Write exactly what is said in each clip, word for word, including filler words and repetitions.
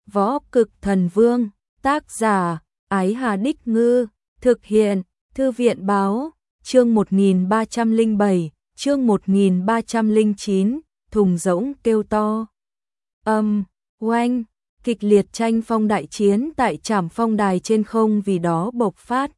Võ Cực Thần Vương, tác giả, Ái Hà Đích Ngư, thực hiện, Thư viện Báo, chương một nghìn ba trăm lẻ bảy, chương một nghìn ba trăm lẻ chín, thùng rỗng kêu to. Âm, oanh, kịch liệt tranh phong đại chiến tại Trảm Phong Đài trên không vì đó bộc phát.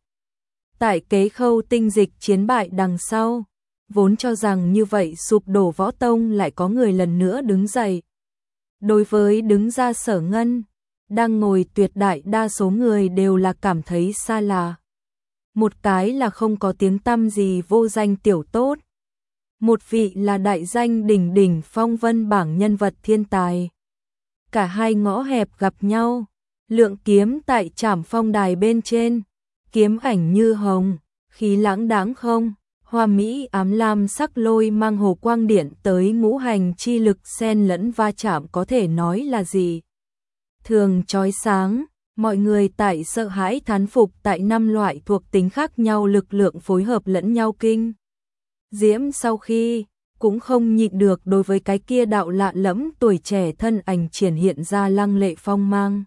Tại Kế Khâu tinh dịch chiến bại đằng sau, vốn cho rằng như vậy sụp đổ võ tông lại có người lần nữa đứng dậy. Đối với đứng ra Sở Ngân, đang ngồi tuyệt đại đa số người đều là cảm thấy xa lạ. Một cái là không có tiếng tăm gì vô danh tiểu tốt. Một vị là đại danh đỉnh đỉnh phong vân bảng nhân vật thiên tài. Cả hai ngõ hẹp gặp nhau, lượng kiếm tại Trảm Phong Đài bên trên, kiếm ảnh như hồng, khí lãng đáng không, hoa mỹ ám lam sắc lôi mang hồ quang điện tới ngũ hành chi lực xen lẫn va chạm có thể nói là gì. Thường chói sáng, mọi người tại sợ hãi thán phục tại năm loại thuộc tính khác nhau lực lượng phối hợp lẫn nhau kinh. Diễm sau khi, cũng không nhịn được đối với cái kia đạo lạ lẫm tuổi trẻ thân ảnh triển hiện ra lăng lệ phong mang.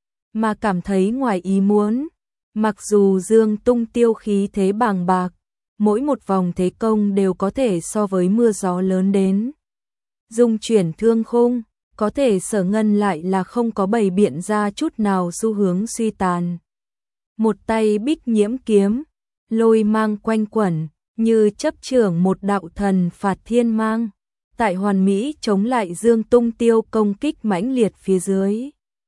Mà cảm thấy ngoài ý muốn, mặc dù Dương Tung tiêu khí thế bàng bạc, mỗi một vòng thế công đều có thể so với mưa gió lớn đến. Dung chuyển thương khung, có thể Sở Ngân lại là không có bày biện ra chút nào xu hướng suy tàn. Một tay bích nhiễm kiếm, lôi mang quanh quẩn, như chấp trưởng một đạo thần phạt thiên mang, tại hoàn mỹ chống lại Dương Tung tiêu công kích mãnh liệt phía dưới.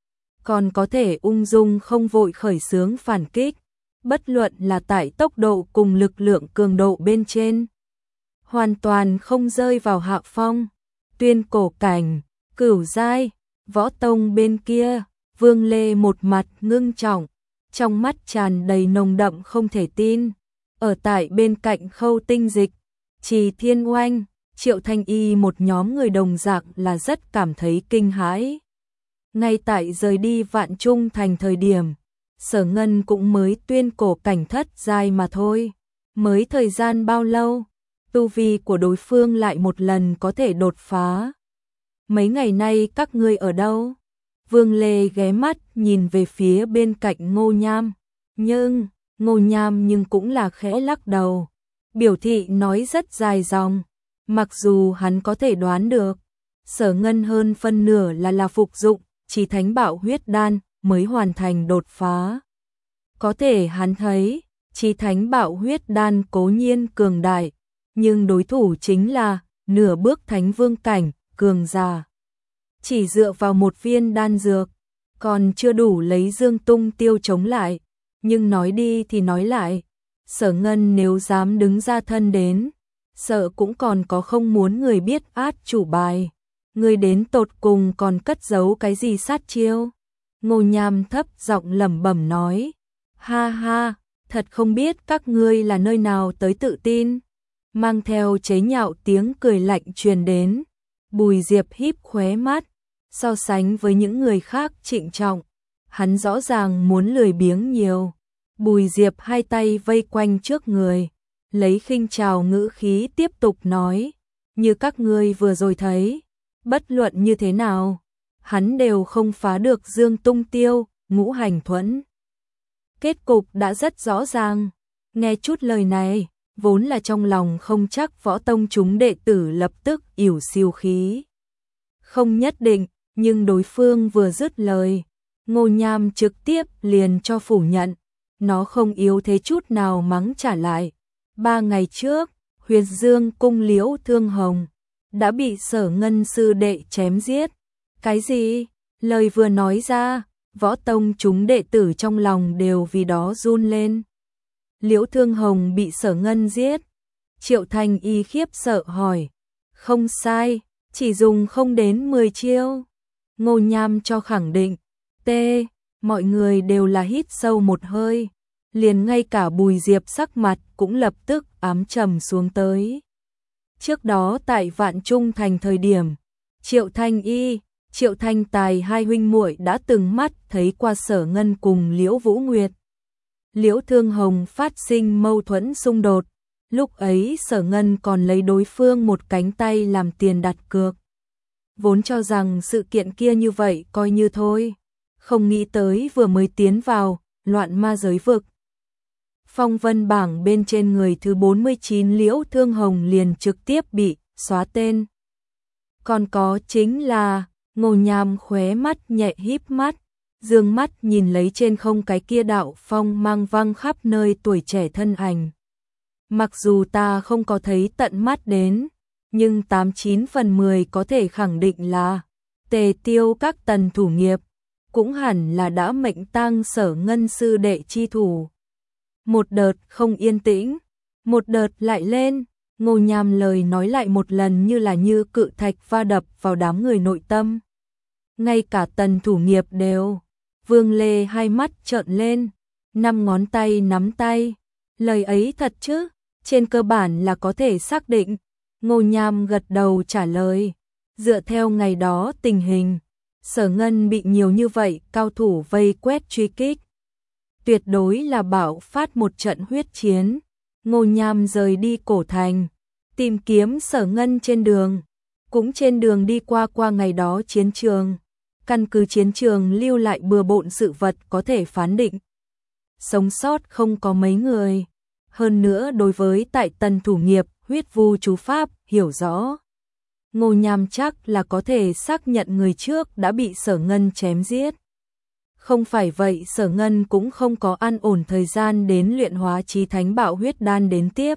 Còn có thể ung dung không vội khởi xướng phản kích, bất luận là tại tốc độ cùng lực lượng cường độ bên trên. Hoàn toàn không rơi vào hạ phong, tuyên cổ cảnh, cửu giai, võ tông bên kia, Vương Lê một mặt ngưng trọng, trong mắt tràn đầy nồng đậm không thể tin. Ở tại bên cạnh Khâu tinh dịch, Trì Thiên Oanh, Triệu Thanh Y một nhóm người đồng dạng là rất cảm thấy kinh hãi. Ngay tại rời đi Vạn Trung Thành thời điểm, Sở Ngân cũng mới tuyên cổ cảnh thất giai mà thôi. Mới thời gian bao lâu, tu vi của đối phương lại một lần có thể đột phá. Mấy ngày nay các ngươi ở đâu? Vương Lê ghé mắt nhìn về phía bên cạnh Ngô Nham. Nhưng, Ngô Nham nhưng cũng là khẽ lắc đầu. Biểu thị nói rất dài dòng. Mặc dù hắn có thể đoán được, Sở Ngân hơn phân nửa là là phục dụng Chí Thánh Bảo huyết đan mới hoàn thành đột phá. Có thể hắn thấy, Chí Thánh Bảo huyết đan cố nhiên cường đại, nhưng đối thủ chính là nửa bước Thánh Vương cảnh, cường giả. Chỉ dựa vào một viên đan dược, còn chưa đủ lấy Dương Tung tiêu chống lại. Nhưng nói đi thì nói lại, Sở Ngân nếu dám đứng ra thân đến, sợ cũng còn có không muốn người biết át chủ bài. Người đến tột cùng còn cất giấu cái gì sát chiêu? Ngô Nham thấp giọng lẩm bẩm nói, ha ha, thật không biết các ngươi là nơi nào tới tự tin. Mang theo chế nhạo tiếng cười lạnh truyền đến, Bùi Diệp híp khóe mắt, so sánh với những người khác trịnh trọng, hắn rõ ràng muốn lười biếng nhiều. Bùi Diệp hai tay vây quanh trước người, lấy khinh trào ngữ khí tiếp tục nói, như các ngươi vừa rồi thấy, bất luận như thế nào, hắn đều không phá được Dương Tung tiêu, ngũ hành thuẫn. Kết cục đã rất rõ ràng, nghe chút lời này, vốn là trong lòng không chắc võ tông chúng đệ tử lập tức ỉu xìu khí. Không nhất định, nhưng đối phương vừa dứt lời, Ngô Nham trực tiếp liền cho phủ nhận, nó không yếu thế chút nào mắng trả lại. Ba ngày trước, Huyền Dương cung Liễu Thương Hồng đã bị Sở Ngân sư đệ chém giết. Cái gì? Lời vừa nói ra, võ tông chúng đệ tử trong lòng đều vì đó run lên. Liễu Thương Hồng bị Sở Ngân giết. Triệu Thanh Y khiếp sợ hỏi. Không sai, chỉ dùng không đến mười chiêu. Ngô Nham cho khẳng định. T, mọi người đều là hít sâu một hơi. Liền ngay cả Bùi Diệp sắc mặt cũng lập tức ám trầm xuống tới. Trước đó tại Vạn Trung Thành thời điểm, Triệu Thanh Y, Triệu Thanh Tài hai huynh muội đã từng mắt thấy qua Sở Ngân cùng Liễu Vũ Nguyệt. Liễu Thương Hồng phát sinh mâu thuẫn xung đột, lúc ấy Sở Ngân còn lấy đối phương một cánh tay làm tiền đặt cược. Vốn cho rằng sự kiện kia như vậy coi như thôi, Không nghĩ tới vừa mới tiến vào, loạn ma giới vực. Phong vân bảng bên trên người thứ bốn mươi chín Liễu Thương Hồng liền trực tiếp bị xóa tên. Còn có chính là, Ngô Nham khóe mắt nhẹ híp mắt, dương mắt nhìn lấy trên không cái kia đạo phong mang văng khắp nơi tuổi trẻ thân ảnh. Mặc dù ta không có thấy tận mắt đến, nhưng tám chín phần mười có thể khẳng định là Tề Tiêu các tần thủ nghiệp, cũng hẳn là đã mệnh tang Sở Ngân sư đệ chi thủ. Một đợt không yên tĩnh, một đợt lại lên, Ngô Nham lời nói lại một lần như là như cự thạch va đập vào đám người nội tâm. Ngay cả tần thủ nghiệp đều, Vương Lê hai mắt trợn lên, năm ngón tay nắm tay, lời ấy thật chứ, trên cơ bản là có thể xác định. Ngô Nham gật đầu trả lời, dựa theo ngày đó tình hình, Sở Ngân bị nhiều như vậy cao thủ vây quét truy kích. Tuyệt đối là bạo phát một trận huyết chiến. Ngô Nham rời đi cổ thành, tìm kiếm Sở Ngân trên đường, cũng trên đường đi qua qua ngày đó chiến trường. Căn cứ chiến trường lưu lại bừa bộn sự vật có thể phán định. Sống sót không có mấy người. Hơn nữa đối với tại tần thủ nghiệp, huyết vu chú pháp, hiểu rõ. Ngô Nham chắc là có thể xác nhận người trước đã bị Sở Ngân chém giết. Không phải vậy Sở Ngân cũng không có an ổn thời gian đến luyện hóa chí thánh bạo huyết đan đến tiếp.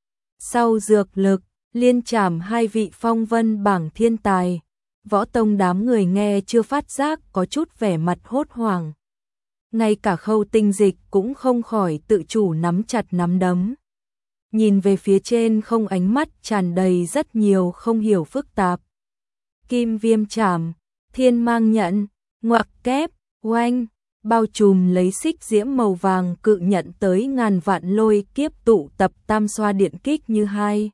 Sau dược lực, liên trảm hai vị phong vân bảng thiên tài. Võ tông đám người nghe chưa phát giác có chút vẻ mặt hốt hoảng. Ngay cả Khâu Tinh Dịch cũng không khỏi tự chủ nắm chặt nắm đấm. Nhìn về phía trên không, ánh mắt tràn đầy rất nhiều không hiểu phức tạp. Kim viêm trảm, thiên mang nhận, ngoặc kép, oanh, bao trùm lấy xích diễm màu vàng cự nhận tới ngàn vạn lôi kiếp tụ tập tam xoa điện kích như hai.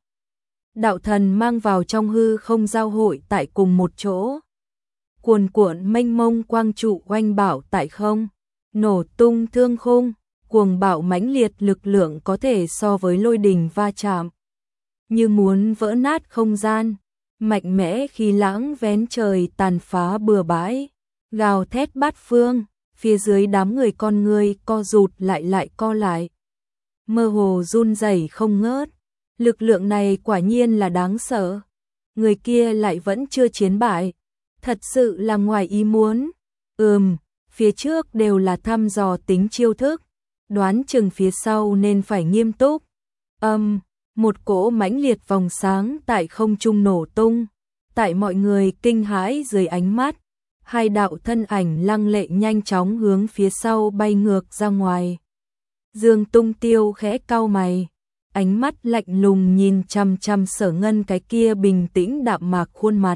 Đạo thần mang vào trong hư không giao hội tại cùng một chỗ. Cuồn cuộn mênh mông quang trụ oanh bảo tại không, nổ tung thương khung, cuồng bạo mãnh liệt lực lượng có thể so với lôi đình va chạm. Như muốn vỡ nát không gian, mạnh mẽ khí lãng vén trời tàn phá bừa bãi, gào thét bát phương, phía dưới đám người con người co rụt lại lại co lại. Mơ hồ run rẩy không ngớt. Lực lượng này quả nhiên là đáng sợ. Người kia lại vẫn chưa chiến bại. Thật sự là ngoài ý muốn. Ừm, phía trước đều là thăm dò tính chiêu thức. Đoán chừng phía sau nên phải nghiêm túc. Âm, um, một cỗ mãnh liệt vòng sáng tại không trung nổ tung. Tại mọi người kinh hãi dưới ánh mắt. Hai đạo thân ảnh lăng lệ nhanh chóng hướng phía sau bay ngược ra ngoài. Dương Tung Tiêu khẽ cau mày. Ánh mắt lạnh lùng nhìn chằm chằm Sở Ngân cái kia bình tĩnh đạm mạc khuôn mặt.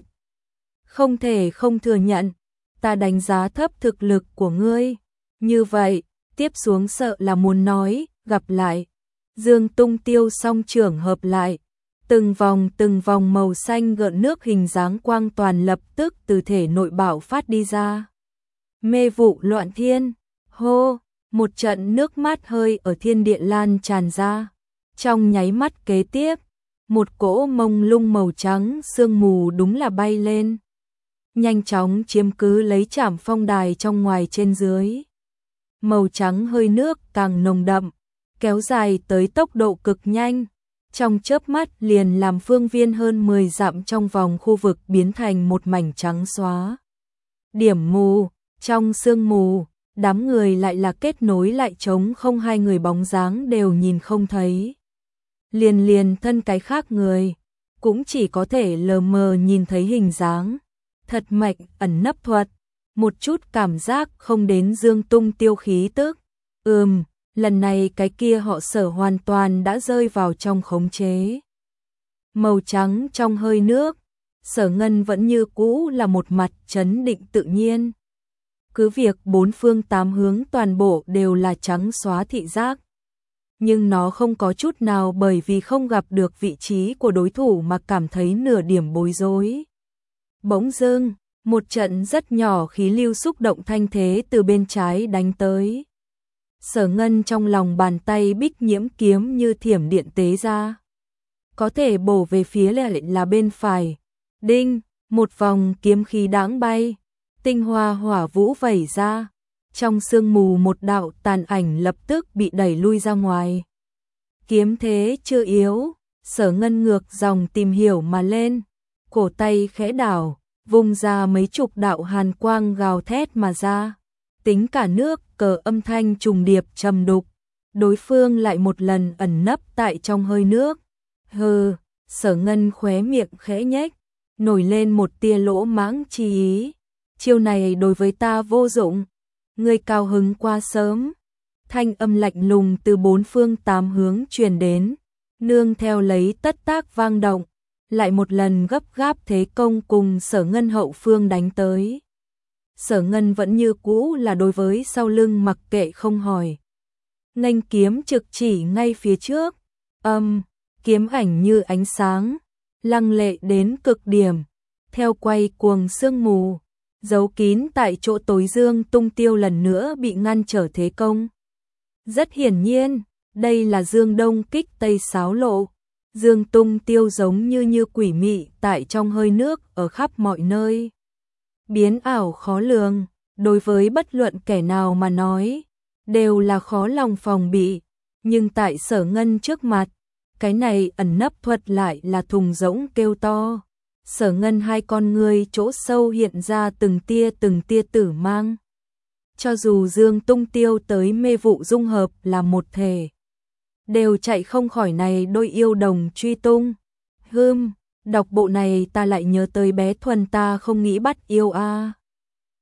Không thể không thừa nhận, ta đánh giá thấp thực lực của ngươi. Như vậy, tiếp xuống sợ là muốn nói, gặp lại. Dương Tung Tiêu song trưởng hợp lại. Từng vòng từng vòng màu xanh gợn nước hình dáng quang toàn lập tức từ thể nội bạo phát đi ra. Mê vụ loạn thiên, hô, một trận nước mát hơi ở thiên địa lan tràn ra. Trong nháy mắt kế tiếp, một cỗ mông lung màu trắng sương mù đúng là bay lên. Nhanh chóng chiếm cứ lấy trảm phong đài trong ngoài trên dưới. Màu trắng hơi nước càng nồng đậm, kéo dài tới tốc độ cực nhanh. Trong chớp mắt liền làm phương viên hơn mười dặm trong vòng khu vực biến thành một mảnh trắng xóa. Điểm mù, trong sương mù, đám người lại là kết nối lại trống không, hai người bóng dáng đều nhìn không thấy. Liền liền thân cái khác người, cũng chỉ có thể lờ mờ nhìn thấy hình dáng. Thật mạnh ẩn nấp thuật, một chút cảm giác không đến Dương Tung Tiêu khí tức. Ừm, lần này cái kia họ Sở hoàn toàn đã rơi vào trong khống chế. Màu trắng trong hơi nước, Sở Ngân vẫn như cũ là một mặt trấn định tự nhiên. Cứ việc bốn phương tám hướng toàn bộ đều là trắng xóa thị giác. Nhưng nó không có chút nào bởi vì không gặp được vị trí của đối thủ mà cảm thấy nửa điểm bối rối. Bỗng dưng, một trận rất nhỏ khí lưu xúc động thanh thế từ bên trái đánh tới. Sở Ngân trong lòng bàn tay bích nhiễm kiếm như thiểm điện tế ra. Có thể bổ về phía lại là bên phải. Đinh, một vòng kiếm khí đãng bay. tinh hoa hỏa vũ vẩy ra, trong sương mù một đạo tàn ảnh lập tức bị đẩy lui ra ngoài. Kiếm thế chưa yếu, Sở Ngân ngược dòng tìm hiểu mà lên, cổ tay khẽ đảo, vùng ra mấy chục đạo hàn quang gào thét mà ra, tính cả nước cờ âm thanh trùng điệp trầm đục, đối phương lại một lần ẩn nấp tại trong hơi nước. Hừ, Sở Ngân khóe miệng khẽ nhếch, nổi lên một tia lỗ mãng chi ý, chiêu này đối với ta vô dụng, ngươi cao hứng quá sớm. Thanh âm lạnh lùng từ bốn phương tám hướng truyền đến, nương theo lấy tất tác vang động, lại một lần gấp gáp thế công cùng Sở Ngân hậu phương đánh tới. Sở Ngân vẫn như cũ là đối với sau lưng mặc kệ không hỏi. Nghênh kiếm trực chỉ ngay phía trước, âm, kiếm ảnh như ánh sáng, lăng lệ đến cực điểm, theo quay cuồng sương mù, giấu kín tại chỗ tối Dương Tung Tiêu lần nữa bị ngăn trở thế công. Rất hiển nhiên, đây là Dương Đông kích Tây xáo lộ. Dương Tung Tiêu giống như như quỷ mị tại trong hơi nước ở khắp mọi nơi. Biến ảo khó lường, đối với bất luận kẻ nào mà nói, đều là khó lòng phòng bị, nhưng tại Sở Ngân trước mặt, cái này ẩn nấp thuật lại là thùng rỗng kêu to. Sở Ngân hai con ngươi chỗ sâu hiện ra từng tia từng tia tử mang. Cho dù Dương Tung Tiêu tới mê vụ dung hợp là một thể, đều chạy không khỏi này đôi yêu đồng truy tung. Hưm, đọc bộ này ta lại nhớ tới bé Thuần ta không nghĩ bắt yêu a. À.